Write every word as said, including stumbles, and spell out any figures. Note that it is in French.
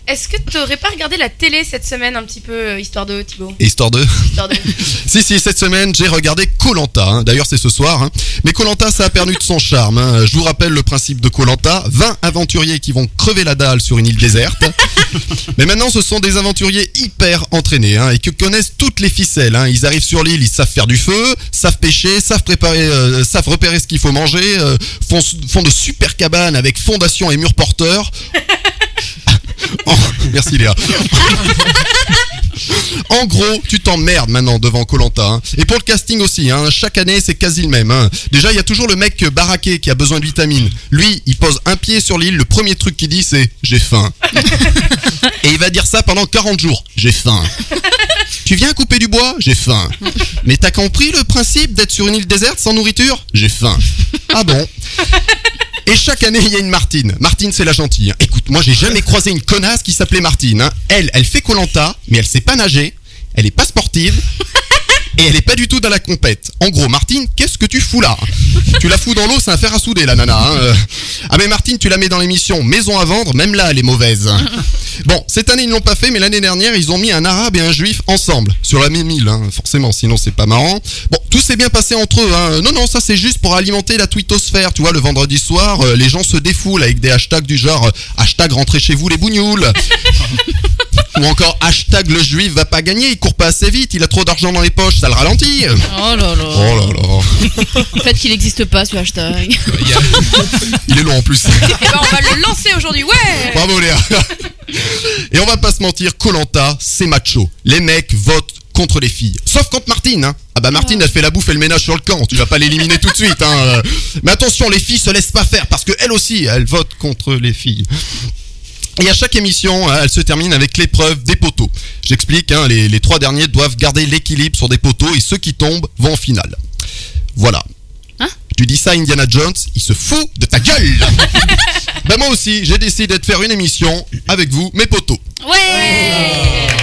est-ce que t'aurais pas regardé la télé cette semaine un petit peu, euh, histoire de Thibaut? Histoire de Histoire de... Si, si, cette semaine, j'ai regardé Koh-Lanta. Hein. D'ailleurs, c'est ce soir. Hein. Mais Koh-Lanta, ça a perdu de son charme. Hein. Je vous rappelle le principe de Koh-Lanta. vingt aventuriers qui vont crever la dalle sur une île déserte. Mais maintenant, ce sont des aventuriers hyper entraînés hein, et qui connaissent toutes les ficelles. Hein. Ils arrivent sur l'île, ils savent faire du feu, savent pêcher, savent préparer, euh, savent repérer ce qu'il faut manger, euh, font, font de super cabanes avec fondation et murs porteurs. Oh, merci Léa. En gros, tu t'emmerdes maintenant devant Koh-Lanta. Hein. Et pour le casting aussi, hein, chaque année c'est quasi le même. Hein. Déjà, il y a toujours le mec baraqué qui a besoin de vitamines. Lui, il pose un pied sur l'île, le premier truc qu'il dit c'est « j'ai faim ». Et il va dire ça pendant quarante jours. « J'ai faim ». Tu viens couper du bois? J'ai faim. Mais t'as compris le principe d'être sur une île déserte sans nourriture? J'ai faim. Ah bon? Et chaque année, il y a une Martine. Martine, c'est la gentille. Écoute, moi, j'ai jamais croisé une connasse qui s'appelait Martine. Hein. Elle, elle fait Koh-Lanta, mais elle sait pas nager. Elle est pas sportive. Et elle est pas du tout dans la compète. En gros, Martine, qu'est-ce que tu fous là? Tu la fous dans l'eau, c'est un fer à souder, la nana. Hein. Ah mais Martine, tu la mets dans l'émission Maison à vendre, même là, elle est mauvaise. Bon, cette année, ils ne l'ont pas fait, mais l'année dernière, ils ont mis un arabe et un juif ensemble, sur la même île, hein, forcément, sinon c'est pas marrant. Bon, tout s'est bien passé entre eux. Hein. Non, non, ça c'est juste pour alimenter la twittosphère. Tu vois, le vendredi soir, euh, les gens se défoulent avec des hashtags du genre euh, hashtag rentrez chez vous les bougnoules. Ou encore hashtag le juif va pas gagner, il court pas assez vite, il a trop d'argent dans les poches, ça le ralentit. Oh là là. Oh là là. En fait qu'il n'existe pas ce hashtag. Il est long en plus. Et ben on va le lancer aujourd'hui, ouais. Bravo Léa. Et on va pas se mentir, Koh-Lanta, c'est macho. Les mecs votent contre les filles. Sauf contre Martine, hein. Ah bah Martine, elle fait la bouffe et le ménage sur le camp. Tu vas pas l'éliminer tout de suite, hein. Mais attention, les filles se laissent pas faire parce qu'elles aussi, elles votent contre les filles. Et à chaque émission, hein, elle se termine avec l'épreuve des poteaux. J'explique, hein, les, les trois derniers doivent garder l'équilibre sur des poteaux et ceux qui tombent vont en finale. Voilà. Hein? Tu dis ça à Indiana Jones, il se fout de ta gueule. Ben moi aussi, j'ai décidé de faire une émission avec vous, mes poteaux. Ouais.